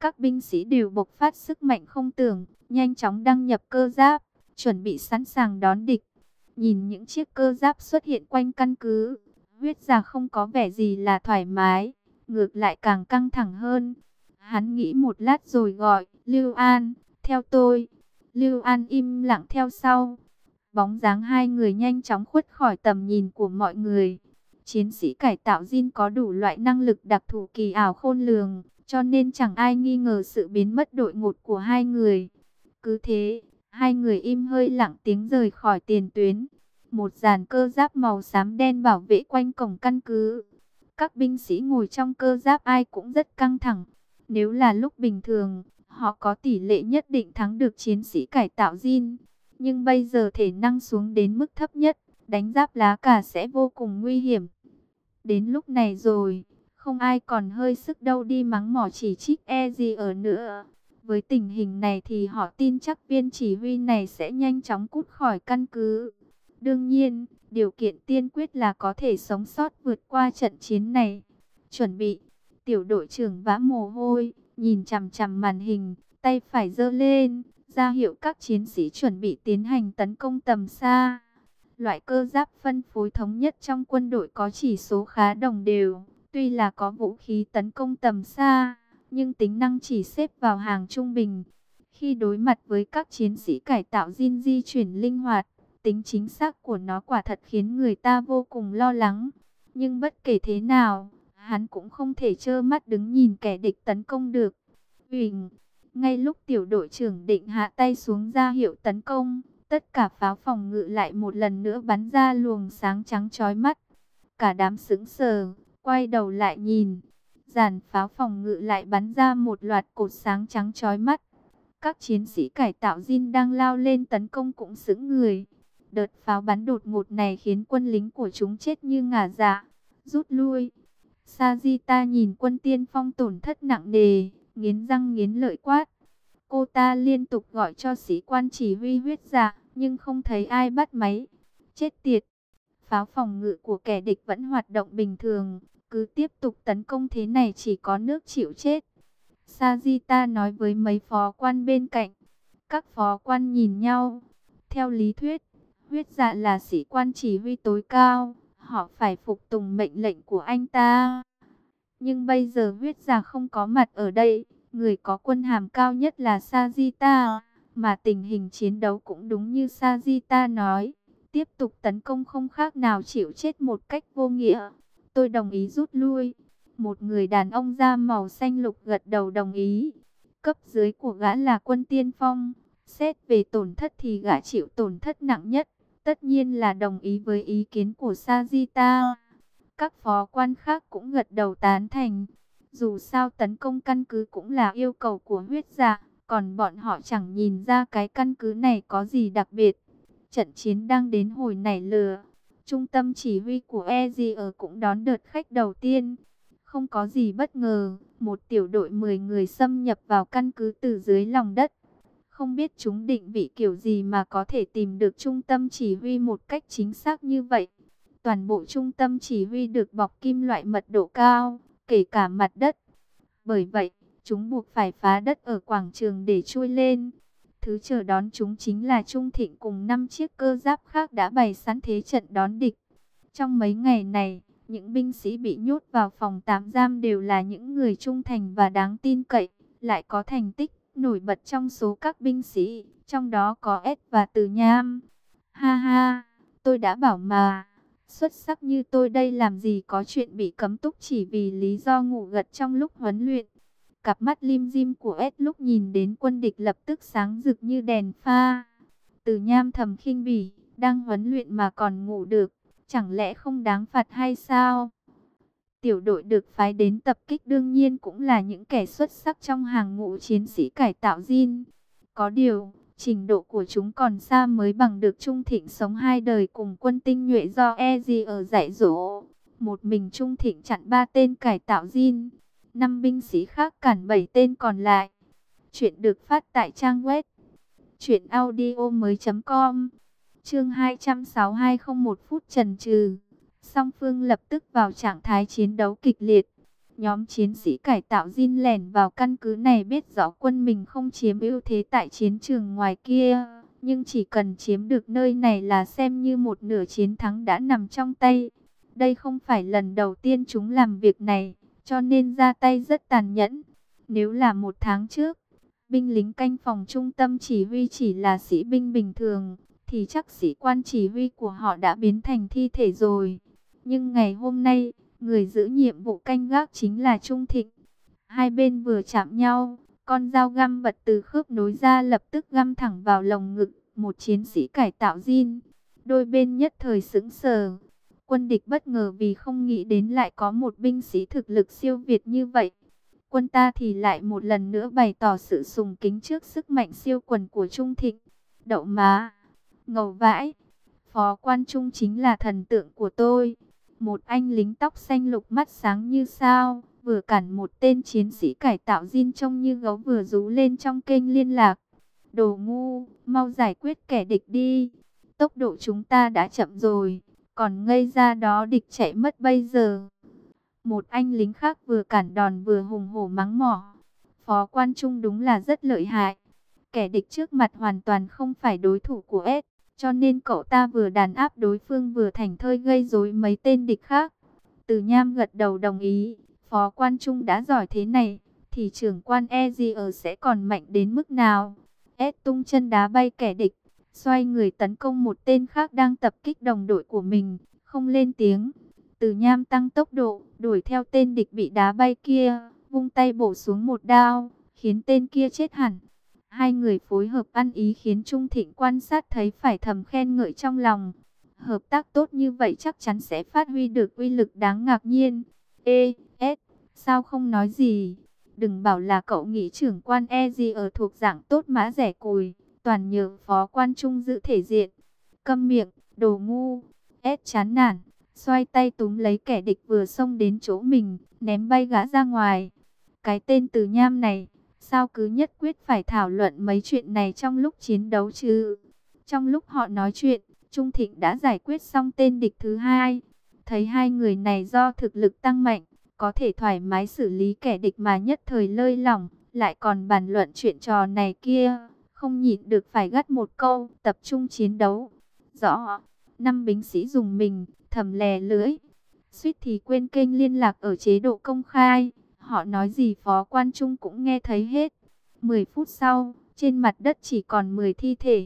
Các binh sĩ đều bộc phát sức mạnh không tưởng, nhanh chóng đăng nhập cơ giáp, chuẩn bị sẵn sàng đón địch. Nhìn những chiếc cơ giáp xuất hiện quanh căn cứ, Huyết Dạ không có vẻ gì là thoải mái, ngược lại càng căng thẳng hơn. Hắn nghĩ một lát rồi gọi, Lưu An, theo tôi. Lưu An im lặng theo sau. Bóng dáng hai người nhanh chóng khuất khỏi tầm nhìn của mọi người. Chiến sĩ cải tạo Jin có đủ loại năng lực đặc thù kỳ ảo khôn lường, cho nên chẳng ai nghi ngờ sự biến mất đột ngột của hai người. Cứ thế, hai người im hơi lặng tiếng rời khỏi tiền tuyến. Một dàn cơ giáp màu xám đen bảo vệ quanh cổng căn cứ. Các binh sĩ ngồi trong cơ giáp ai cũng rất căng thẳng. Nếu là lúc bình thường, họ có tỷ lệ nhất định thắng được chiến sĩ cải tạo Jin. Nhưng bây giờ thể năng xuống đến mức thấp nhất, đánh giáp lá cà sẽ vô cùng nguy hiểm. Đến lúc này rồi, không ai còn hơi sức đâu đi mắng mỏ chỉ trích gì ở nữa. Với tình hình này thì họ tin chắc viên chỉ huy này sẽ nhanh chóng cút khỏi căn cứ. Đương nhiên, điều kiện tiên quyết là có thể sống sót vượt qua trận chiến này. Chuẩn bị, tiểu đội trưởng vã mồ hôi, nhìn chằm chằm màn hình, tay phải giơ lên, ra hiệu các chiến sĩ chuẩn bị tiến hành tấn công tầm xa. Loại cơ giáp phân phối thống nhất trong quân đội có chỉ số khá đồng đều, tuy là có vũ khí tấn công tầm xa, nhưng tính năng chỉ xếp vào hàng trung bình. Khi đối mặt với các chiến sĩ cải tạo Jin di chuyển linh hoạt, tính chính xác của nó quả thật khiến người ta vô cùng lo lắng. Nhưng bất kể thế nào, hắn cũng không thể trơ mắt đứng nhìn kẻ địch tấn công được. Uỳnh, ngay lúc tiểu đội trưởng định hạ tay xuống ra hiệu tấn công, tất cả pháo phòng ngự lại một lần nữa bắn ra luồng sáng trắng chói mắt. Cả đám sững sờ, quay đầu lại nhìn. Dàn pháo phòng ngự lại bắn ra một loạt cột sáng trắng chói mắt. Các chiến sĩ cải tạo Jin đang lao lên tấn công cũng sững người. Đợt pháo bắn đột ngột này khiến quân lính của chúng chết như ngả dạ, rút lui. Sajita nhìn quân tiên phong tổn thất nặng nề, nghiến răng nghiến lợi quát. Cô ta liên tục gọi cho sĩ quan chỉ huy Huyết Dạ, nhưng không thấy ai bắt máy. Chết tiệt! Pháo phòng ngự của kẻ địch vẫn hoạt động bình thường, cứ tiếp tục tấn công thế này chỉ có nước chịu chết. Sajita nói với mấy phó quan bên cạnh. Các phó quan nhìn nhau. Theo lý thuyết, Huyết Dạ là sĩ quan chỉ huy tối cao, họ phải phục tùng mệnh lệnh của anh ta. Nhưng bây giờ Huyết Dạ không có mặt ở đây, người có quân hàm cao nhất là Sajita, mà tình hình chiến đấu cũng đúng như Sajita nói, tiếp tục tấn công không khác nào chịu chết một cách vô nghĩa. Tôi đồng ý rút lui. Một người đàn ông da màu xanh lục gật đầu đồng ý. Cấp dưới của gã là quân tiên phong, xét về tổn thất thì gã chịu tổn thất nặng nhất, tất nhiên là đồng ý với ý kiến của Sajita. Các phó quan khác cũng gật đầu tán thành. Dù sao tấn công căn cứ cũng là yêu cầu của Huyết Dạ, còn bọn họ chẳng nhìn ra cái căn cứ này có gì đặc biệt. Trận chiến đang đến hồi nảy lửa. Trung tâm chỉ huy của EZR cũng đón đợt khách đầu tiên. Không có gì bất ngờ, một tiểu đội 10 người xâm nhập vào căn cứ từ dưới lòng đất. Không biết chúng định vị kiểu gì mà có thể tìm được trung tâm chỉ huy một cách chính xác như vậy. Toàn bộ trung tâm chỉ huy được bọc kim loại mật độ cao, kể cả mặt đất. Bởi vậy, chúng buộc phải phá đất ở quảng trường để chui lên. Thứ chờ đón chúng chính là Trung Thịnh cùng 5 chiếc cơ giáp khác đã bày sẵn thế trận đón địch. Trong mấy ngày này, những binh sĩ bị nhốt vào phòng tạm giam đều là những người trung thành và đáng tin cậy, lại có thành tích nổi bật trong số các binh sĩ, trong đó có S và Từ Nham. Ha ha, tôi đã bảo mà, xuất sắc như tôi đây làm gì có chuyện bị cấm túc chỉ vì lý do ngủ gật trong lúc huấn luyện. Cặp mắt lim dim của S lúc nhìn đến quân địch lập tức sáng rực như đèn pha. Từ Nham thầm khinh bỉ, đang huấn luyện mà còn ngủ được, chẳng lẽ không đáng phạt hay sao? Tiểu đội được phái đến tập kích đương nhiên cũng là những kẻ xuất sắc trong hàng ngũ chiến sĩ cải tạo Jin. Có điều, trình độ của chúng còn xa mới bằng được Trung Thịnh sống 2 đời cùng quân tinh nhuệ do EZ ở dạy dỗ. Một mình Trung Thịnh chặn 3 tên cải tạo Jin, 5 binh sĩ khác cản 7 tên còn lại. Chuyện được phát tại trang web truyệnaudiomoi.com. Chương 262 không một phút chần chừ, song phương lập tức vào trạng thái chiến đấu kịch liệt. Nhóm chiến sĩ cải tạo Jin lẻn vào căn cứ này biết rõ quân mình không chiếm ưu thế tại chiến trường ngoài kia. Nhưng chỉ cần chiếm được nơi này là xem như một nửa chiến thắng đã nằm trong tay. Đây không phải lần đầu tiên chúng làm việc này, cho nên ra tay rất tàn nhẫn. Nếu là một tháng trước, binh lính canh phòng trung tâm chỉ huy chỉ là sĩ binh bình thường, thì chắc sĩ quan chỉ huy của họ đã biến thành thi thể rồi. Nhưng ngày hôm nay, người giữ nhiệm vụ canh gác chính là Trung Thịnh. Hai bên vừa chạm nhau, con dao găm bật từ khớp nối ra lập tức găm thẳng vào lồng ngực một chiến sĩ cải tạo Jin. Đôi bên nhất thời sững sờ. Quân địch bất ngờ vì không nghĩ đến lại có một binh sĩ thực lực siêu việt như vậy. Quân ta thì lại một lần nữa bày tỏ sự sùng kính trước sức mạnh siêu quần của Trung Thịnh. Đậu má, ngầu vãi, Phó Quan Trung chính là thần tượng của tôi. Một anh lính tóc xanh lục mắt sáng như sao, vừa cản một tên chiến sĩ cải tạo Jin trông như gấu vừa rú lên trong kênh liên lạc. Đồ ngu, mau giải quyết kẻ địch đi. Tốc độ chúng ta đã chậm rồi, còn ngây ra đó địch chạy mất bây giờ. Một anh lính khác vừa cản đòn vừa hùng hổ mắng mỏ. Phó Quan Trung đúng là rất lợi hại. Kẻ địch trước mặt hoàn toàn không phải đối thủ của S. Cho nên cậu ta vừa đàn áp đối phương vừa thảnh thơi gây rối mấy tên địch khác. Từ Nham gật đầu đồng ý. Phó Quan Trung đã giỏi thế này, thì trưởng quan Ezier sẽ còn mạnh đến mức nào? S tung chân đá bay kẻ địch, xoay người tấn công một tên khác đang tập kích đồng đội của mình, không lên tiếng. Từ Nham tăng tốc độ, đuổi theo tên địch bị đá bay kia, vung tay bổ xuống một đao, khiến tên kia chết hẳn. Hai người phối hợp ăn ý khiến Trung Thịnh quan sát thấy phải thầm khen ngợi trong lòng. Hợp tác tốt như vậy chắc chắn sẽ phát huy được uy lực đáng ngạc nhiên. Sao không nói gì? Đừng bảo là cậu nghĩ trưởng quan Ezier thuộc dạng tốt mã rẻ cùi, toàn nhờ Phó Quan Trung giữ thể diện. Câm miệng, đồ ngu. Chán nản, xoay tay túm lấy kẻ địch vừa xông đến chỗ mình, ném bay gã ra ngoài. Cái tên Từ Nham này, sao cứ nhất quyết phải thảo luận mấy chuyện này trong lúc chiến đấu chứ? Trong lúc họ nói chuyện, Trung Thịnh đã giải quyết xong tên địch thứ hai. Thấy hai người này do thực lực tăng mạnh, có thể thoải mái xử lý kẻ địch mà nhất thời lơi lỏng, lại còn bàn luận chuyện trò này kia, không nhịn được phải gắt một câu, tập trung chiến đấu. Rõ, năm binh sĩ dùng mình, thầm lè lưỡi, suýt thì quên kênh liên lạc ở chế độ công khai. Họ nói gì Phó Quan Trung cũng nghe thấy hết. 10 phút sau, trên mặt đất chỉ còn 10 thi thể.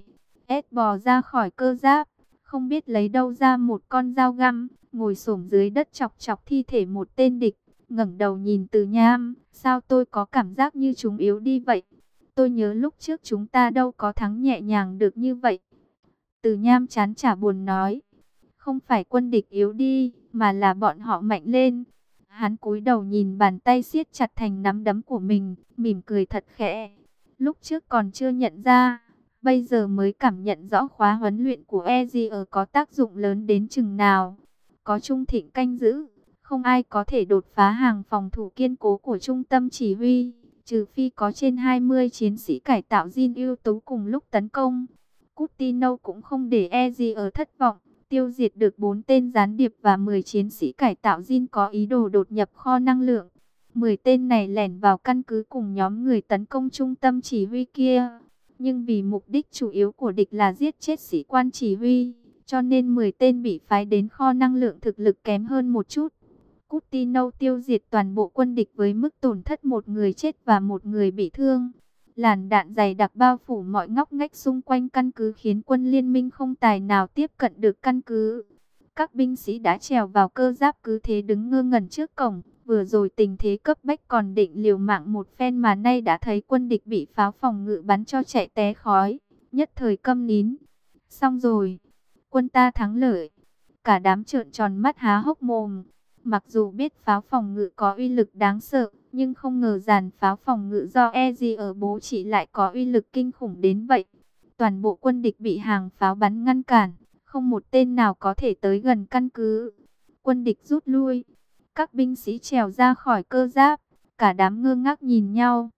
Bò ra khỏi cơ giáp, không biết lấy đâu ra một con dao găm, ngồi xổm dưới đất chọc chọc thi thể một tên địch, ngẩng đầu nhìn Từ Nham, sao tôi có cảm giác như chúng yếu đi vậy? Tôi nhớ lúc trước chúng ta đâu có thắng nhẹ nhàng được như vậy. Từ Nham chán chả buồn nói, không phải quân địch yếu đi, mà là bọn họ mạnh lên. Hắn cúi đầu nhìn bàn tay siết chặt thành nắm đấm của mình, mỉm cười thật khẽ. Lúc trước còn chưa nhận ra, bây giờ mới cảm nhận rõ khóa huấn luyện của Ezier có tác dụng lớn đến chừng nào. Có Trung Thịnh canh giữ, không ai có thể đột phá hàng phòng thủ kiên cố của trung tâm chỉ huy, trừ phi có trên 20 chiến sĩ cải tạo Jin ưu tú cùng lúc tấn công. Coutinho cũng không để Ezier thất vọng, tiêu diệt được 4 tên gián điệp và 10 chiến sĩ cải tạo Jin có ý đồ đột nhập kho năng lượng. 10 tên này lẻn vào căn cứ cùng nhóm người tấn công trung tâm chỉ huy kia. Nhưng vì mục đích chủ yếu của địch là giết chết sĩ quan chỉ huy, cho nên 10 tên bị phái đến kho năng lượng thực lực kém hơn một chút. Coutinho tiêu diệt toàn bộ quân địch với mức tổn thất một người chết và một người bị thương. Làn đạn dày đặc bao phủ mọi ngóc ngách xung quanh căn cứ khiến quân liên minh không tài nào tiếp cận được căn cứ. Các binh sĩ đã trèo vào cơ giáp cứ thế đứng ngơ ngẩn trước cổng. Vừa rồi tình thế cấp bách còn định liều mạng một phen mà nay đã thấy quân địch bị pháo phòng ngự bắn cho chạy té khói. Nhất thời câm nín. Xong rồi. Quân ta thắng lợi. Cả đám trợn tròn mắt há hốc mồm. Mặc dù biết pháo phòng ngự có uy lực đáng sợ, nhưng không ngờ dàn pháo phòng ngự do Ezier bố trí lại có uy lực kinh khủng đến vậy. Toàn bộ quân địch bị hàng pháo bắn ngăn cản, không một tên nào có thể tới gần căn cứ. Quân địch rút lui, các binh sĩ trèo ra khỏi cơ giáp, cả đám ngơ ngác nhìn nhau.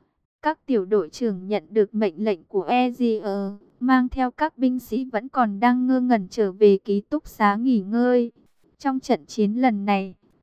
Các tiểu đội trưởng nhận được mệnh lệnh của Ezier, mang theo các binh sĩ vẫn còn đang ngơ ngẩn trở về ký túc xá nghỉ ngơi. Trong trận chiến lần này,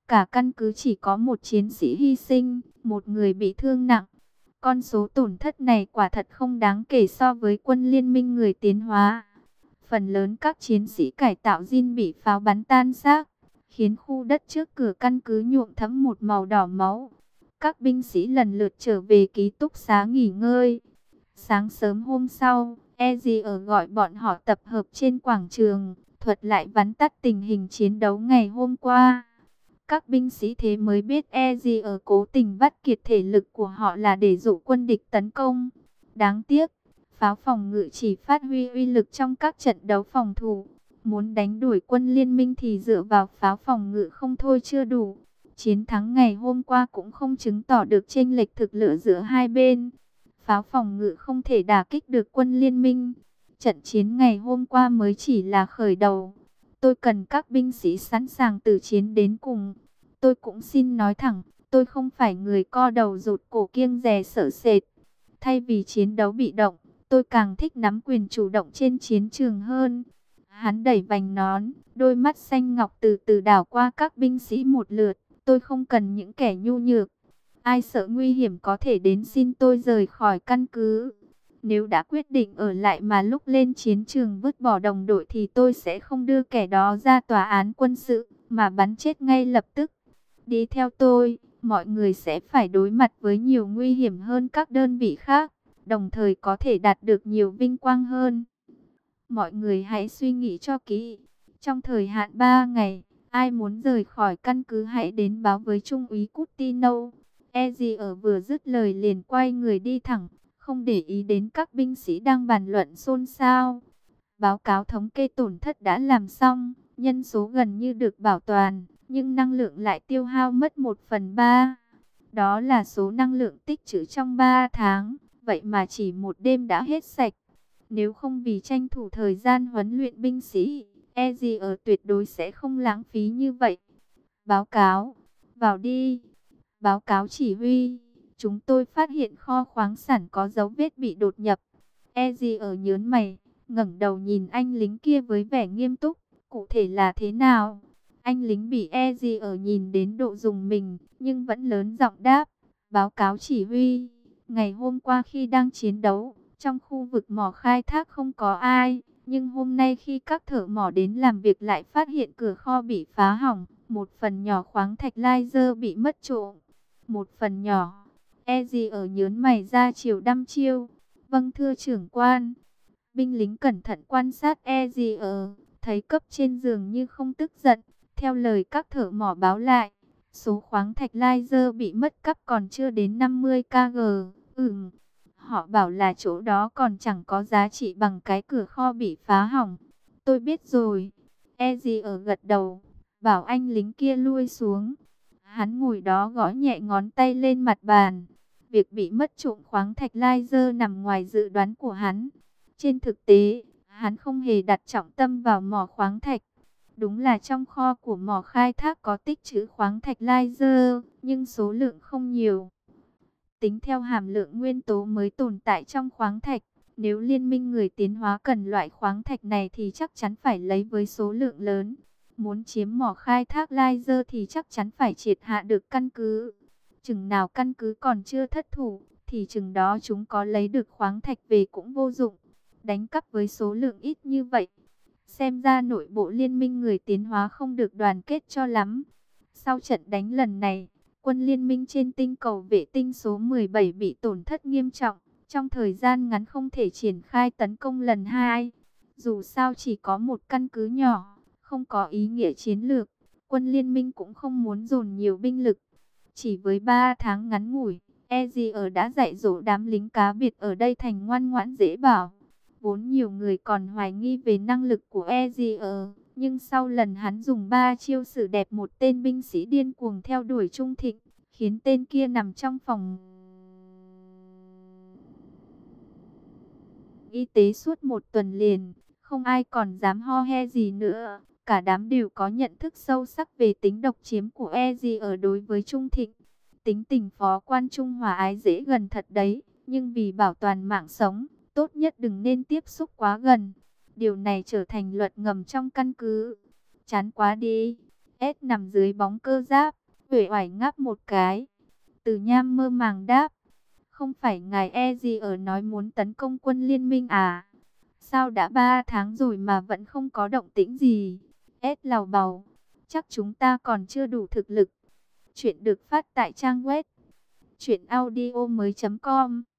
Cả căn cứ chỉ có một chiến sĩ hy sinh, một người bị thương nặng. Con số tổn thất này quả thật không đáng kể so với quân liên minh người tiến hóa. Phần lớn các chiến sĩ cải tạo Jin bị pháo bắn tan xác, khiến khu đất trước cửa căn cứ nhuộm thẫm một màu đỏ máu. Các binh sĩ lần lượt trở về ký túc xá nghỉ ngơi. Sáng sớm hôm sau, Ezier gọi bọn họ tập hợp trên quảng trường, thuật lại vắn tắt tình hình chiến đấu ngày hôm qua. Các binh sĩ thế mới biết Ezier cố tình vắt kiệt thể lực của họ là để dụ quân địch tấn công. Đáng tiếc, pháo phòng ngự chỉ phát huy uy lực trong các trận đấu phòng thủ. Muốn đánh đuổi quân liên minh thì dựa vào pháo phòng ngự không thôi chưa đủ. Chiến thắng ngày hôm qua cũng không chứng tỏ được chênh lệch thực lực giữa hai bên. Pháo phòng ngự không thể đả kích được quân liên minh. Trận chiến ngày hôm qua mới chỉ là khởi đầu. Tôi cần các binh sĩ sẵn sàng từ chiến đến cùng. Tôi cũng xin nói thẳng, tôi không phải người co đầu rụt cổ kiêng dè sợ sệt. Thay vì chiến đấu bị động, tôi càng thích nắm quyền chủ động trên chiến trường hơn. Hắn đẩy vành nón, đôi mắt xanh ngọc từ từ đảo qua các binh sĩ một lượt. Tôi không cần những kẻ nhu nhược. Ai sợ nguy hiểm có thể đến xin tôi rời khỏi căn cứ. Nếu đã quyết định ở lại mà lúc lên chiến trường vứt bỏ đồng đội thì tôi sẽ không đưa kẻ đó ra tòa án quân sự, mà bắn chết ngay lập tức. Đi theo tôi, mọi người sẽ phải đối mặt với nhiều nguy hiểm hơn các đơn vị khác, đồng thời có thể đạt được nhiều vinh quang hơn. Mọi người hãy suy nghĩ cho kỹ. Trong thời hạn 3 ngày, ai muốn rời khỏi căn cứ hãy đến báo với Trung úy Coutinho. Ezier vừa dứt lời liền quay người đi thẳng, không để ý đến các binh sĩ đang bàn luận xôn xao. Báo cáo thống kê tổn thất đã làm xong, nhân số gần như được bảo toàn, nhưng năng lượng lại tiêu hao mất 1/3. Đó là số năng lượng tích trữ trong 3 tháng, vậy mà chỉ một đêm đã hết sạch. Nếu không vì tranh thủ thời gian huấn luyện binh sĩ, Ezier tuyệt đối sẽ không lãng phí như vậy. Báo cáo, vào đi. Báo cáo chỉ huy, chúng tôi phát hiện kho khoáng sản có dấu vết bị đột nhập. Ezier nhớn mày, ngẩng đầu nhìn anh lính kia với vẻ nghiêm túc. Cụ thể là thế nào? Anh lính bị Ezier nhìn đến độ rùng mình, nhưng vẫn lớn giọng đáp. Báo cáo chỉ huy, ngày hôm qua khi đang chiến đấu, trong khu vực mỏ khai thác không có ai. Nhưng hôm nay khi các thợ mỏ đến làm việc lại phát hiện cửa kho bị phá hỏng. Một phần nhỏ khoáng thạch laser bị mất trộm. Một phần nhỏ. Ezier nhớn mày ra chiều đăm chiêu. Vâng thưa trưởng quan. Binh lính cẩn thận quan sát Ezier, thấy cấp trên giường như không tức giận. Theo lời các thợ mỏ báo lại, số khoáng thạch laser bị mất cắp còn chưa đến 50 kg. Họ bảo là chỗ đó còn chẳng có giá trị bằng cái cửa kho bị phá hỏng. Tôi biết rồi. Ezier gật đầu, bảo anh lính kia lui xuống. Hắn ngồi đó gõ nhẹ ngón tay lên mặt bàn. Việc bị mất trộm khoáng thạch laser nằm ngoài dự đoán của hắn. Trên thực tế, hắn không hề đặt trọng tâm vào mỏ khoáng thạch. Đúng là trong kho của mỏ khai thác có tích trữ khoáng thạch laser, nhưng số lượng không nhiều. Tính theo hàm lượng nguyên tố mới tồn tại trong khoáng thạch, nếu liên minh người tiến hóa cần loại khoáng thạch này thì chắc chắn phải lấy với số lượng lớn. Muốn chiếm mỏ khai thác laser thì chắc chắn phải triệt hạ được căn cứ. Chừng nào căn cứ còn chưa thất thủ, thì chừng đó chúng có lấy được khoáng thạch về cũng vô dụng. Đánh cắp với số lượng ít như vậy, xem ra nội bộ liên minh người tiến hóa không được đoàn kết cho lắm. Sau trận đánh lần này, quân liên minh trên tinh cầu vệ tinh số 17 bị tổn thất nghiêm trọng. Trong thời gian ngắn không thể triển khai tấn công lần 2. Dù sao chỉ có một căn cứ nhỏ, không có ý nghĩa chiến lược. Quân liên minh cũng không muốn dồn nhiều binh lực. Chỉ với 3 tháng ngắn ngủi, Ezier đã dạy dỗ đám lính cá biệt ở đây thành ngoan ngoãn dễ bảo. Vốn nhiều người còn hoài nghi về năng lực của Ezier, nhưng sau lần hắn dùng 3 chiêu xử đẹp một tên binh sĩ điên cuồng theo đuổi Trung Thịnh, khiến tên kia nằm trong phòng y tế suốt một tuần liền, không ai còn dám ho he gì nữa. Cả đám đều có nhận thức sâu sắc về tính độc chiếm của Ezier đối với Trung Thịnh. Tính tình phó quan trung hòa ái dễ gần thật đấy, nhưng vì bảo toàn mạng sống, tốt nhất đừng nên tiếp xúc quá gần. Điều này trở thành luật ngầm trong căn cứ. Chán quá đi. S nằm dưới bóng cơ giáp, uể oải ngáp một cái. Từ Nham mơ màng đáp, không phải ngài e gì ở nói muốn tấn công quân liên minh à? Sao đã 3 tháng rồi mà vẫn không có động tĩnh gì? S lào bào, chắc chúng ta còn chưa đủ thực lực. Chuyện được phát tại trang web truyệnaudiomoi.com